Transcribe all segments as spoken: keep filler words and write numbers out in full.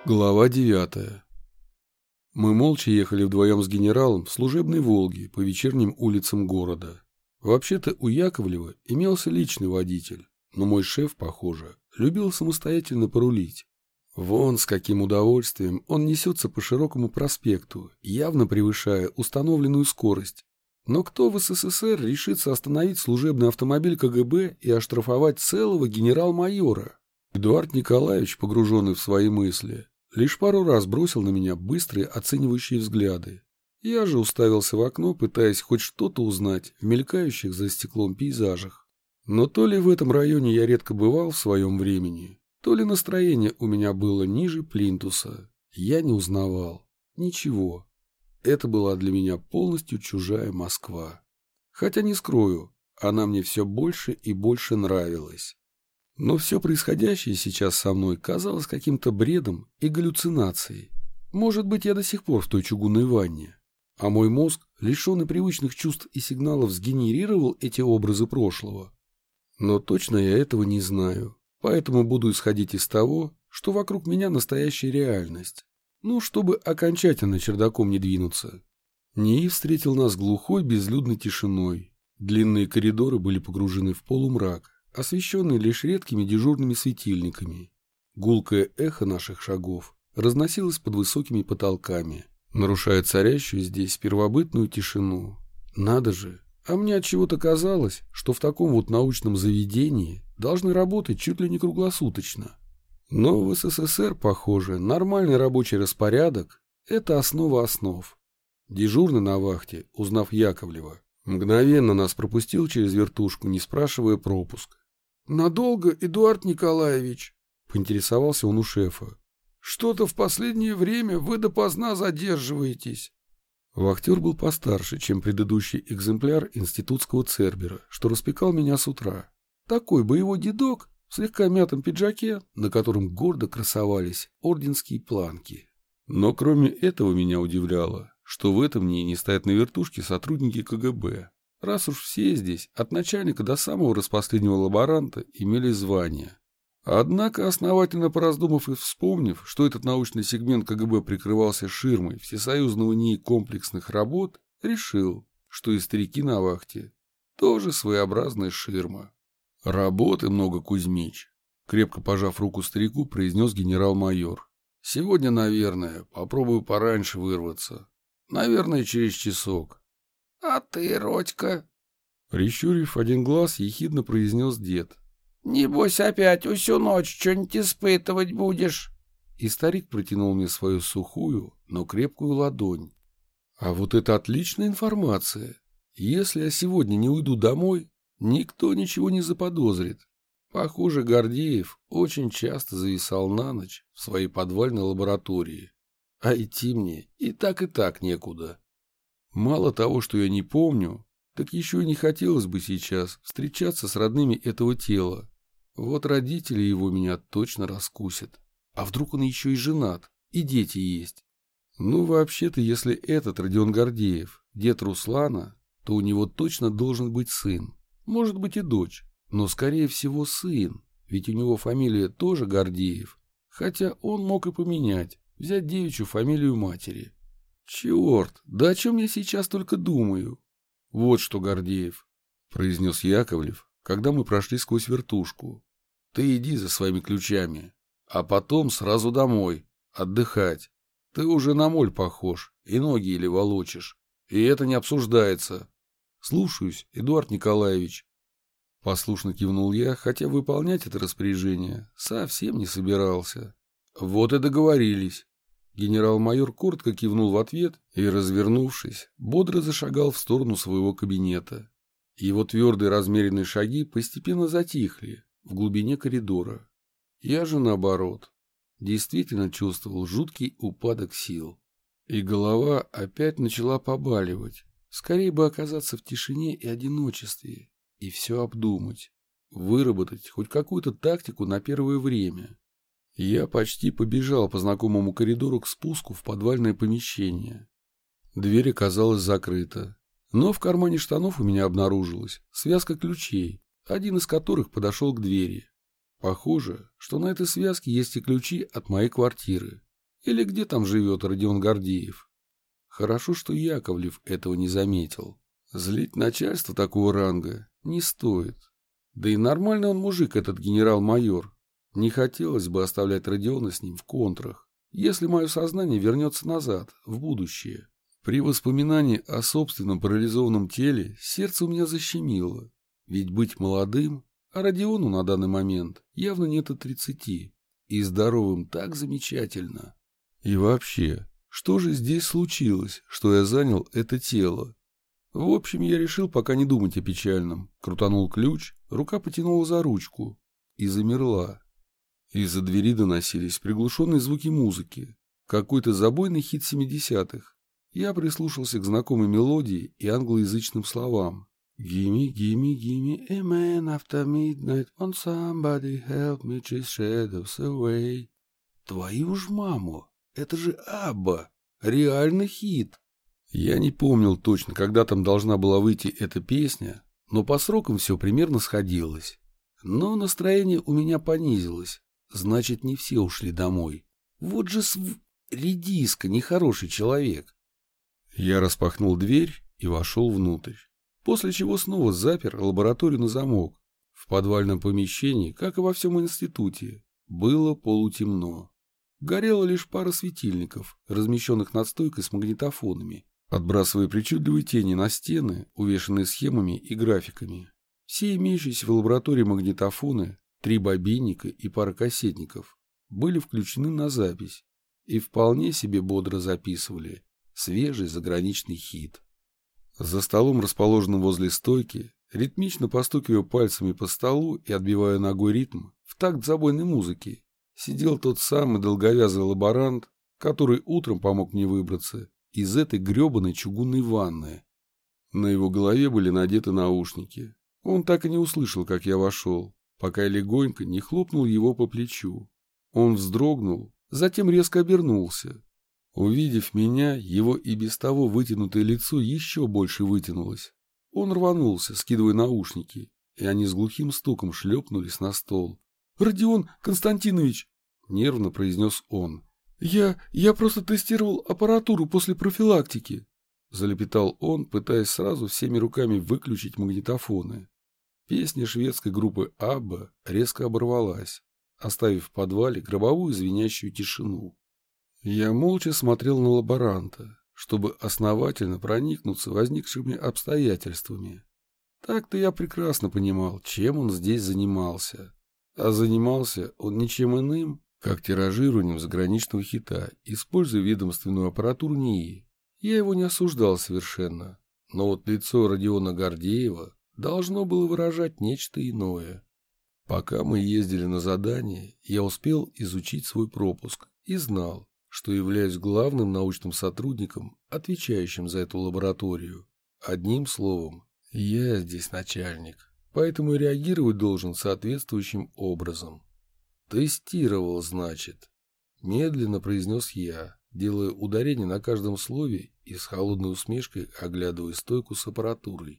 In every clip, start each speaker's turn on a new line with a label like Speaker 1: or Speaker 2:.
Speaker 1: Глава девятая. Мы молча ехали вдвоем с генералом в служебной «Волге» по вечерним улицам города. Вообще-то у Яковлева имелся личный водитель, но мой шеф, похоже, любил самостоятельно порулить. Вон с каким удовольствием он несется по широкому проспекту, явно превышая установленную скорость. Но кто в СССР решится остановить служебный автомобиль КГБ и оштрафовать целого генерал-майора? Эдуард Николаевич, погруженный в свои мысли, лишь пару раз бросил на меня быстрые оценивающие взгляды. Я же уставился в окно, пытаясь хоть что-то узнать в мелькающих за стеклом пейзажах. Но то ли в этом районе я редко бывал в своем времени, то ли настроение у меня было ниже плинтуса. Я не узнавал ничего. Это была для меня полностью чужая Москва. Хотя не скрою, она мне все больше и больше нравилась. Но все происходящее сейчас со мной казалось каким-то бредом и галлюцинацией. Может быть, я до сих пор в той чугунной ванне, а мой мозг, лишенный привычных чувств и сигналов, сгенерировал эти образы прошлого. Но точно я этого не знаю, поэтому буду исходить из того, что вокруг меня настоящая реальность. Ну, чтобы окончательно чердаком не двинуться. НИИ встретил нас глухой безлюдной тишиной. Длинные коридоры были погружены в полумрак, освещенный лишь редкими дежурными светильниками. Гулкое эхо наших шагов разносилось под высокими потолками, нарушая царящую здесь первобытную тишину. Надо же, а мне отчего-то казалось, что в таком вот научном заведении должны работать чуть ли не круглосуточно. Но в СССР, похоже, нормальный рабочий распорядок – это основа основ. Дежурный на вахте, узнав Яковлева, мгновенно нас пропустил через вертушку, не спрашивая пропуск. «Надолго, Эдуард Николаевич?» — поинтересовался он у шефа. «Что-то в последнее время вы допоздна задерживаетесь». Вахтер был постарше, чем предыдущий экземпляр институтского цербера, что распекал меня с утра. Такой боевой дедок в слегка мятом пиджаке, на котором гордо красовались орденские планки. Но кроме этого меня удивляло, что в этом НИИ не стоят на вертушке сотрудники КГБ. Раз уж все здесь, от начальника до самого распоследнего лаборанта, имели звания. Однако, основательно пораздумав и вспомнив, что этот научный сегмент КГБ прикрывался ширмой всесоюзного НИИ комплексных работ, решил, что и старики на вахте тоже своеобразная ширма. «Работы много, Кузьмич», — крепко пожав руку старику, произнес генерал-майор. «Сегодня, наверное, попробую пораньше вырваться. Наверное, через часок». «А ты, Родька?» Прищурив один глаз, ехидно произнес дед. «Небось, опять всю ночь что-нибудь испытывать будешь?» И старик протянул мне свою сухую, но крепкую ладонь. А вот это отличная информация. Если я сегодня не уйду домой, никто ничего не заподозрит. Похоже, Гордеев очень часто зависал на ночь в своей подвальной лаборатории. А идти мне и так и так некуда. Мало того, что я не помню, так еще и не хотелось бы сейчас встречаться с родными этого тела. Вот родители его меня точно раскусят. А вдруг он еще и женат, и дети есть? Ну, вообще-то, если этот Родион Гордеев дед Руслана, то у него точно должен быть сын. Может быть и дочь, но скорее всего сын, ведь у него фамилия тоже Гордеев. Хотя он мог и поменять, взять девичью фамилию матери. «Черт, да о чем я сейчас только думаю?» «Вот что, Гордеев», — произнес Яковлев, когда мы прошли сквозь вертушку. «Ты иди за своими ключами, а потом сразу домой, отдыхать. Ты уже на моль похож и ноги еле волочишь, и это не обсуждается». «Слушаюсь, Эдуард Николаевич». Послушно кивнул я, хотя выполнять это распоряжение совсем не собирался. «Вот и договорились». Генерал-майор коротко кивнул в ответ и, развернувшись, бодро зашагал в сторону своего кабинета. Его твердые размеренные шаги постепенно затихли в глубине коридора. Я же, наоборот, действительно чувствовал жуткий упадок сил. И голова опять начала побаливать. Скорее бы оказаться в тишине и одиночестве, и все обдумать, выработать хоть какую-то тактику на первое время. Я почти побежал по знакомому коридору к спуску в подвальное помещение. Дверь оказалась закрыта, но в кармане штанов у меня обнаружилась связка ключей, один из которых подошел к двери. Похоже, что на этой связке есть и ключи от моей квартиры. Или где там живет Родион Гордеев? Хорошо, что Яковлев этого не заметил. Злить начальство такого ранга не стоит. Да и нормальный он мужик, этот генерал-майор. Не хотелось бы оставлять Родиона с ним в контрах, если мое сознание вернется назад, в будущее. При воспоминании о собственном парализованном теле сердце у меня защемило. Ведь быть молодым, а Родиону на данный момент явно нет и тридцати, и здоровым так замечательно. И вообще, что же здесь случилось, что я занял это тело? В общем, я решил пока не думать о печальном. Крутанул ключ, рука потянула за ручку и замерла. Из-за двери доносились приглушенные звуки музыки. Какой-то забойный хит семидесятых. Я прислушался к знакомой мелодии и англоязычным словам. «Gimme, gimme, gimme a man after midnight, won't somebody help me chase shadows away». Твою ж маму, это же Абба, реальный хит. Я не помнил точно, когда там должна была выйти эта песня, но по срокам все примерно сходилось. Но настроение у меня понизилось, значит, не все ушли домой. Вот же св... редиска, нехороший человек. Я распахнул дверь и вошел внутрь, после чего снова запер лабораторию на замок. В подвальном помещении, как и во всем институте, было полутемно. Горела лишь пара светильников, размещенных над стойкой с магнитофонами, отбрасывая причудливые тени на стены, увешанные схемами и графиками. Все имеющиеся в лаборатории магнитофоны, три бобинника и пара кассетников, были включены на запись и вполне себе бодро записывали свежий заграничный хит. За столом, расположенным возле стойки, ритмично постукивая пальцами по столу и отбивая ногой ритм в такт забойной музыки, сидел тот самый долговязый лаборант, который утром помог мне выбраться из этой гребаной чугунной ванны. На его голове были надеты наушники. Он так и не услышал, как я вошел, пока я легонько не хлопнул его по плечу. Он вздрогнул, затем резко обернулся. Увидев меня, его и без того вытянутое лицо еще больше вытянулось. Он рванулся, скидывая наушники, и они с глухим стуком шлепнулись на стол. «Родион Константинович!» — нервно произнес он. «Я... я просто тестировал аппаратуру после профилактики!» — залепетал он, пытаясь сразу всеми руками выключить магнитофоны. Песня шведской группы Абба резко оборвалась, оставив в подвале гробовую звенящую тишину. Я молча смотрел на лаборанта, чтобы основательно проникнуться возникшими обстоятельствами. Так-то я прекрасно понимал, чем он здесь занимался. А занимался он ничем иным, как тиражированием заграничного хита, используя ведомственную аппаратуру НИИ. Я его не осуждал совершенно, но вот лицо Родиона Гордеева должно было выражать нечто иное. Пока мы ездили на задание, я успел изучить свой пропуск и знал, что являюсь главным научным сотрудником, отвечающим за эту лабораторию. Одним словом, я здесь начальник, поэтому реагировать должен соответствующим образом. «Тестировал, значит», — медленно произнес я, делая ударение на каждом слове и с холодной усмешкой оглядывая стойку с аппаратурой.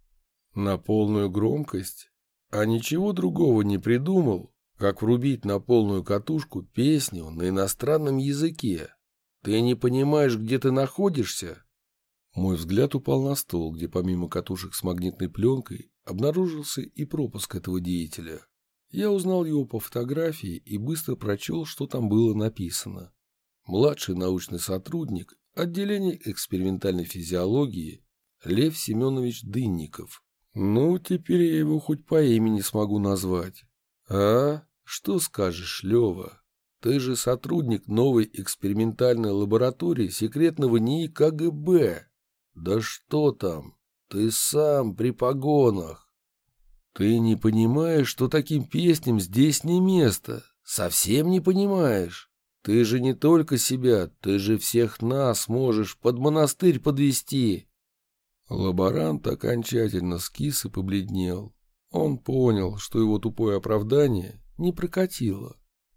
Speaker 1: «На полную громкость? А ничего другого не придумал, как врубить на полную катушку песню на иностранном языке? Ты не понимаешь, где ты находишься?» Мой взгляд упал на стол, где помимо катушек с магнитной пленкой обнаружился и пропуск этого деятеля. Я узнал его по фотографии и быстро прочел, что там было написано. Младший научный сотрудник отделения экспериментальной физиологии Лев Семенович Дынников. Ну, теперь я его хоть по имени смогу назвать. А? Что скажешь, Лева? Ты же сотрудник новой экспериментальной лаборатории секретного НИИ КГБ. Да что там? Ты сам при погонах. Ты не понимаешь, что таким песням здесь не место? Совсем не понимаешь? Ты же не только себя, ты же всех нас можешь под монастырь подвести. Лаборант окончательно скис и побледнел. Он понял, что его тупое оправдание не прокатило.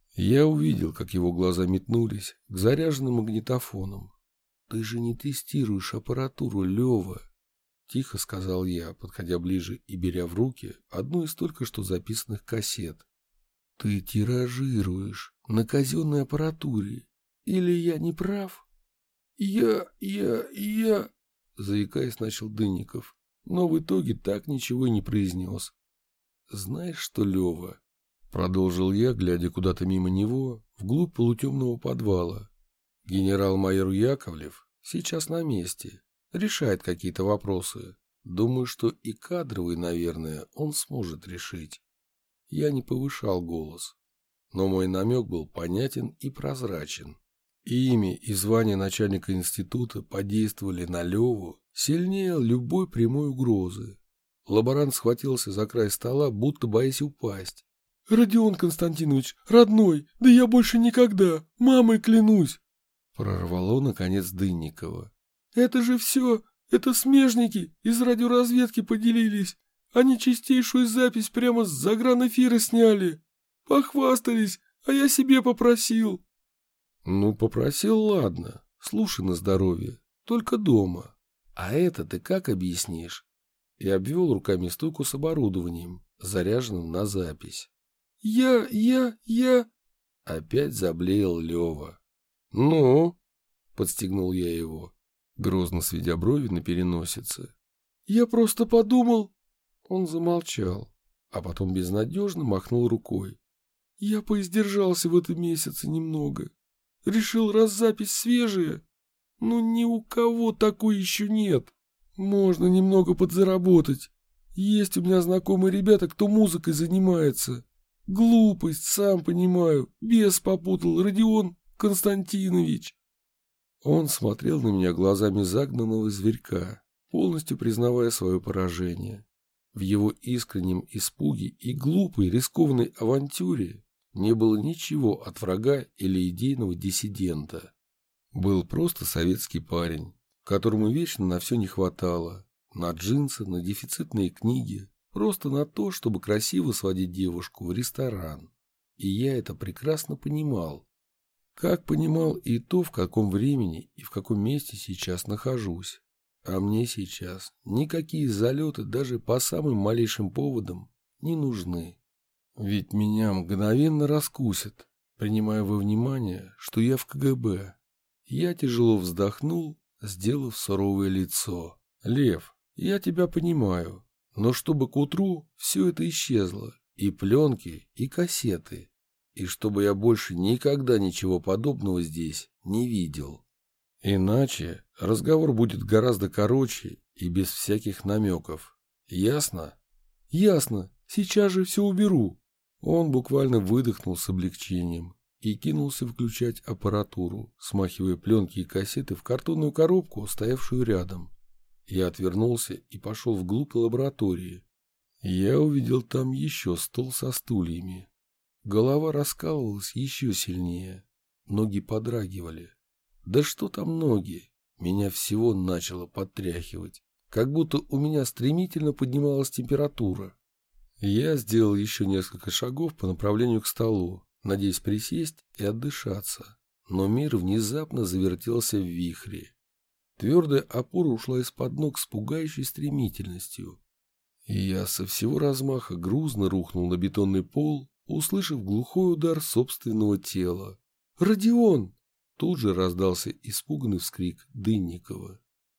Speaker 1: Я увидел, как его глаза метнулись к заряженным магнитофонам. «Ты же не тестируешь аппаратуру, Лева!» — тихо сказал я, подходя ближе и беря в руки одну из только что записанных кассет. «Ты тиражируешь на казенной аппаратуре, Или я не прав? Я, я, я... Заикаясь, начал Дынников, но в итоге так ничего и не произнес. Знаешь что, Лева? Продолжил я, глядя куда-то мимо него, вглубь полутемного подвала. Генерал-майор Яковлев сейчас на месте, решает какие-то вопросы. Думаю, что и кадровый, наверное, он сможет решить. Я не повышал голос, но мой намек был понятен и прозрачен. И имя и звание начальника института подействовали на Леву сильнее любой прямой угрозы. Лаборант схватился за край стола, будто боясь упасть. «Родион Константинович, родной, да я больше никогда, мамой клянусь!» Прорвало, наконец, Дынникова. «Это же все, это смежники из радиоразведки поделились. Они чистейшую запись прямо с заграnéфира сняли. Похвастались, а я себе попросил». «Ну, попросил, ладно, слушай на здоровье, только дома. А это ты как объяснишь?» И обвел руками стойку с оборудованием, заряженным на запись. «Я, я, я...» Опять заблеял Лева. «Ну?» — подстегнул я его, грозно сведя брови на переносице. «Я просто подумал...» Он замолчал, а потом безнадежно махнул рукой. «Я поиздержался в этом месяце немного. Решил, раз запись свежая, но ни у кого такой еще нет. Можно немного подзаработать. Есть у меня знакомые ребята, кто музыкой занимается. Глупость, сам понимаю, бес попутал, Родион Константинович». Он смотрел на меня глазами загнанного зверька, полностью признавая свое поражение. В его искреннем испуге и глупой рискованной авантюре не было ничего от врага или идейного диссидента. Был просто советский парень, которому вечно на все не хватало. На джинсы, на дефицитные книги, просто на то, чтобы красиво сводить девушку в ресторан. И я это прекрасно понимал. Как понимал и то, в каком времени и в каком месте сейчас нахожусь. А мне сейчас никакие залеты даже по самым малейшим поводам не нужны. Ведь меня мгновенно раскусят, принимая во внимание, что я в ка гэ бэ. Я тяжело вздохнул, сделав суровое лицо. «Лев, я тебя понимаю, но чтобы к утру все это исчезло, и пленки, и кассеты, и чтобы я больше никогда ничего подобного здесь не видел. Иначе разговор будет гораздо короче и без всяких намеков. Ясно?» «Ясно. Сейчас же все уберу». Он буквально выдохнул с облегчением и кинулся включать аппаратуру, смахивая пленки и кассеты в картонную коробку, стоявшую рядом. Я отвернулся и пошел вглубь лаборатории. Я увидел там еще стол со стульями. Голова раскалывалась еще сильнее, ноги подрагивали. Да что там ноги? Меня всего начало подтряхивать, как будто у меня стремительно поднималась температура. Я сделал еще несколько шагов по направлению к столу, надеясь присесть и отдышаться, но мир внезапно завертелся в вихре. Твердая опора ушла из-под ног с пугающей стремительностью, и я со всего размаха грузно рухнул на бетонный пол, услышав глухой удар собственного тела. «Родион!» Тут же раздался испуганный вскрик Дынникова.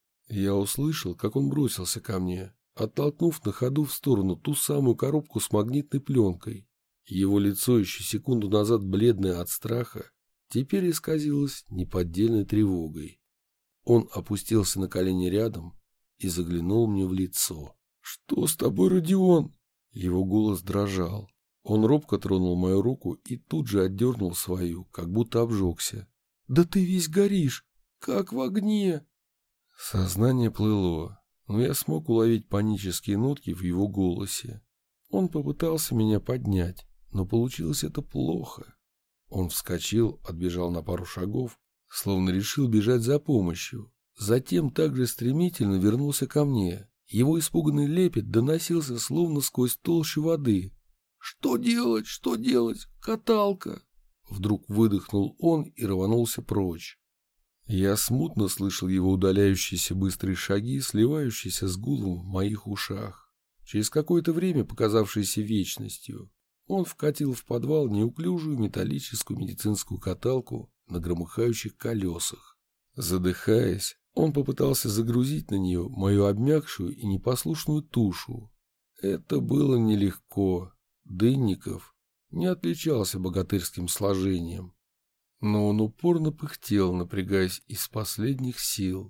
Speaker 1: Я услышал, как он бросился ко мне, оттолкнув на ходу в сторону ту самую коробку с магнитной пленкой. Его лицо, еще секунду назад бледное от страха, теперь исказилось неподдельной тревогой. Он опустился на колени рядом и заглянул мне в лицо. «Что с тобой, Родион?» Его голос дрожал. Он робко тронул мою руку и тут же отдернул свою, как будто обжегся. «Да ты весь горишь, как в огне!» Сознание плыло, но я смог уловить панические нотки в его голосе. Он попытался меня поднять, но получилось это плохо. Он вскочил, отбежал на пару шагов, словно решил бежать за помощью. Затем также стремительно вернулся ко мне. Его испуганный лепет доносился словно сквозь толщу воды. «Что делать? Что делать? Каталка!» Вдруг выдохнул он и рванулся прочь. Я смутно слышал его удаляющиеся быстрые шаги, сливающиеся с гулом в моих ушах. Через какое-то время, показавшееся вечностью, он вкатил в подвал неуклюжую металлическую медицинскую каталку на громыхающих колесах. Задыхаясь, он попытался загрузить на нее мою обмякшую и непослушную тушу. Это было нелегко. Дынников не отличался богатырским сложением, но он упорно пыхтел, напрягаясь из последних сил.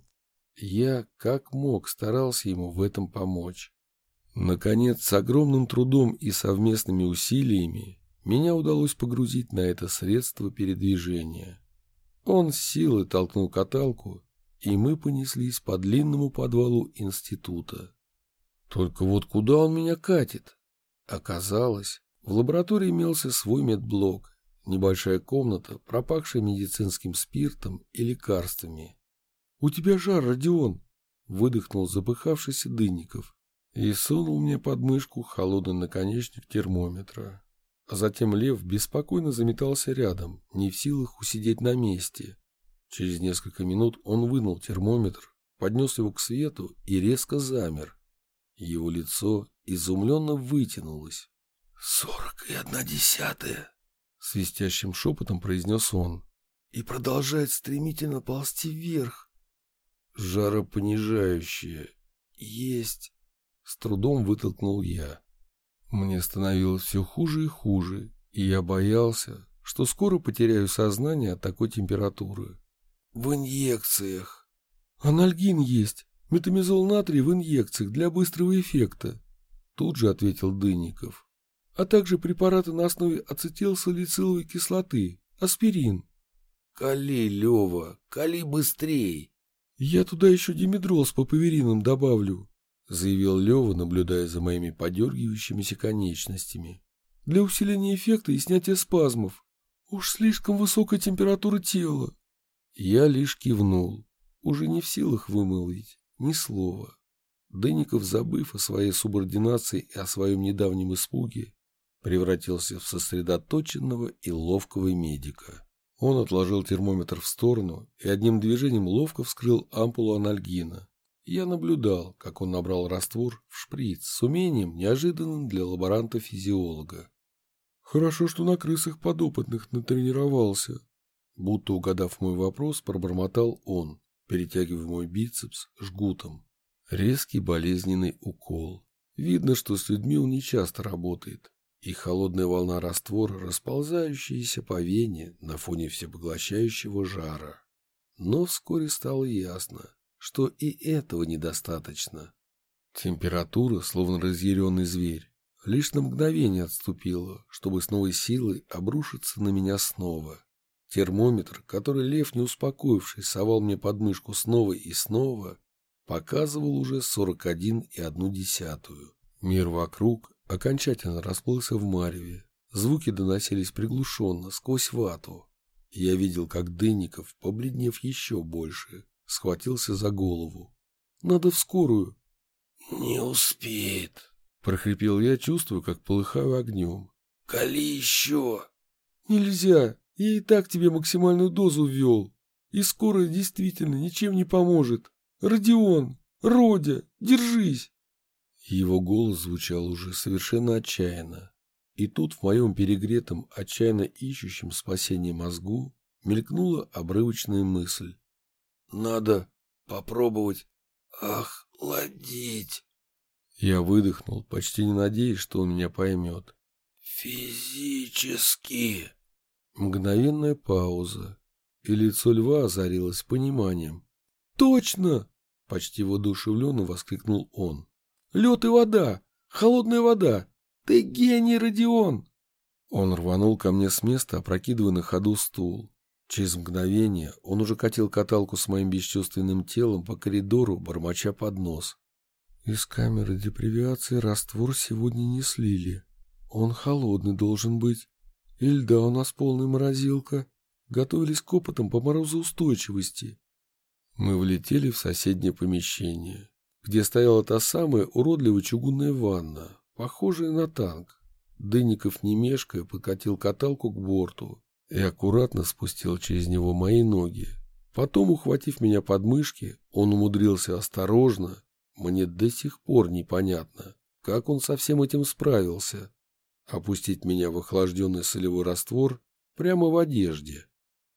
Speaker 1: Я, как мог, старался ему в этом помочь. Наконец, с огромным трудом и совместными усилиями меня удалось погрузить на это средство передвижения. Он с силой толкнул каталку, и мы понеслись по длинному подвалу института. Только вот куда он меня катит? Оказалось, в лаборатории имелся свой медблок, небольшая комната, пропахшая медицинским спиртом и лекарствами. — У тебя жар, Родион! — выдохнул запыхавшийся Дынников и сунул мне под мышку холодный наконечник термометра. А затем Лев беспокойно заметался рядом, не в силах усидеть на месте. Через несколько минут он вынул термометр, поднес его к свету и резко замер. Его лицо изумленно вытянулось. — Сорок и одна десятая! — свистящим шепотом произнес он. — И продолжает стремительно ползти вверх. — Жаропонижающее. Есть. С трудом вытолкнул я. Мне становилось все хуже и хуже, и я боялся, что скоро потеряю сознание от такой температуры. — В инъекциях. — Анальгин есть. Метамизол натрия в инъекциях для быстрого эффекта. Тут же ответил Дынников. А также препараты на основе ацетилсалициловой кислоты, аспирин. Кали, Лева, кали быстрей. Я туда еще димедрол с папаверином добавлю, заявил Лева, наблюдая за моими подергивающимися конечностями. Для усиления эффекта и снятия спазмов. Уж слишком высокая температура тела. Я лишь кивнул, уже не в силах вымолвить ни слова. Дынников, забыв о своей субординации и о своем недавнем испуге, превратился в сосредоточенного и ловкого медика. Он отложил термометр в сторону и одним движением ловко вскрыл ампулу анальгина. Я наблюдал, как он набрал раствор в шприц с умением, неожиданным для лаборанта-физиолога. «Хорошо, что на крысах подопытных натренировался», будто угадав мой вопрос, пробормотал он, перетягивая мой бицепс жгутом. Резкий болезненный укол. Видно, что с людьми он нечасто работает, и холодная волна раствора, расползающаяся по вене на фоне всепоглощающего жара. Но вскоре стало ясно, что и этого недостаточно. Температура, словно разъяренный зверь, лишь на мгновение отступила, чтобы с новой силой обрушиться на меня снова. Термометр, который Лев, не успокоившись, совал мне под мышку снова и снова, показывал уже сорок один и одну десятую. Мир вокруг окончательно расплылся в мареве. Звуки доносились приглушенно, сквозь вату. Я видел, как Дынников, побледнев еще больше, схватился за голову. «Надо в скорую!» «Не успеет!» — прохрипел я, чувствуя, как полыхаю огнем. «Кали еще!» «Нельзя! Я и так тебе максимальную дозу ввел. И скорая действительно ничем не поможет. Родион! Родя! Держись!» Его голос звучал уже совершенно отчаянно. И тут в моем перегретом, отчаянно ищущем спасения мозгу мелькнула обрывочная мысль. «Надо попробовать охладить». Я выдохнул, почти не надеясь, что он меня поймет. «Физически». Мгновенная пауза, и лицо Льва озарилось пониманием. «Точно!» — почти воодушевленно воскликнул он. «Лед и вода! Холодная вода! Ты гений, Родион!» Он рванул ко мне с места, опрокидывая на ходу стул. Через мгновение он уже катил каталку с моим бесчувственным телом по коридору, бормоча под нос. «Из камеры депривиации раствор сегодня не слили. Он холодный должен быть. И льда у нас полная морозилка. Готовились к опытам по морозоустойчивости». Мы влетели в соседнее помещение, где стояла та самая уродливая чугунная ванна, похожая на танк. Дынников, не мешкая, подкатил каталку к борту и аккуратно спустил через него мои ноги. Потом, ухватив меня под мышки, он умудрился осторожно, мне до сих пор непонятно, как он со всем этим справился, опустить меня в охлажденный солевой раствор прямо в одежде.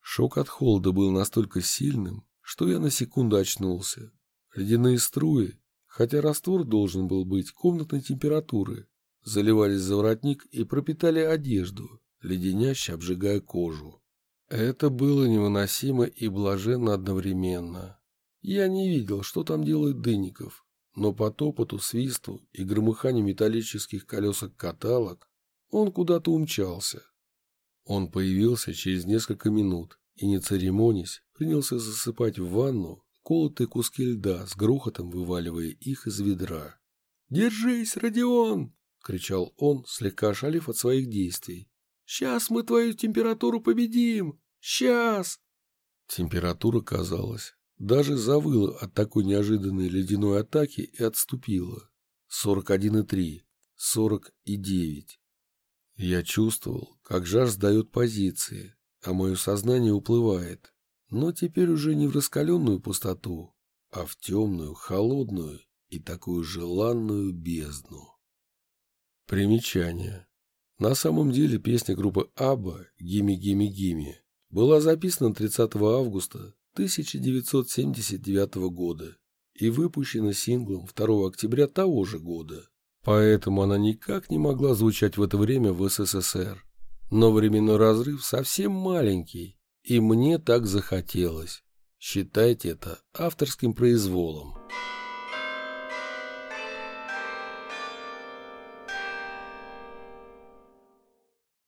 Speaker 1: Шок от холода был настолько сильным, что я на секунду очнулся. Ледяные струи, хотя раствор должен был быть комнатной температуры, заливались за воротник и пропитали одежду, леденяще обжигая кожу. Это было невыносимо и блаженно одновременно. Я не видел, что там делает Дынников, но по топоту, свисту и громыханию металлических колесок каталог он куда-то умчался. Он появился через несколько минут и, не церемонясь, принялся засыпать в ванну колотые куски льда, с грохотом вываливая их из ведра. «Держись, Родион!» — кричал он, слегка ошалев от своих действий. «Сейчас мы твою температуру победим! Сейчас!» Температура, казалось, даже завыла от такой неожиданной ледяной атаки и отступила. сорок один и три, сорок и девять. Я чувствовал, как жар сдает позиции, а мое сознание уплывает, но теперь уже не в раскаленную пустоту, а в темную, холодную и такую желанную бездну. Примечание. На самом деле песня группы Абба «Гимми, гимми, гимми» была записана тридцатого августа тысяча девятьсот семьдесят девятого года и выпущена синглом второго октября того же года. Поэтому она никак не могла звучать в это время в СССР. Но временной разрыв совсем маленький, и мне так захотелось. Считайте это авторским произволом.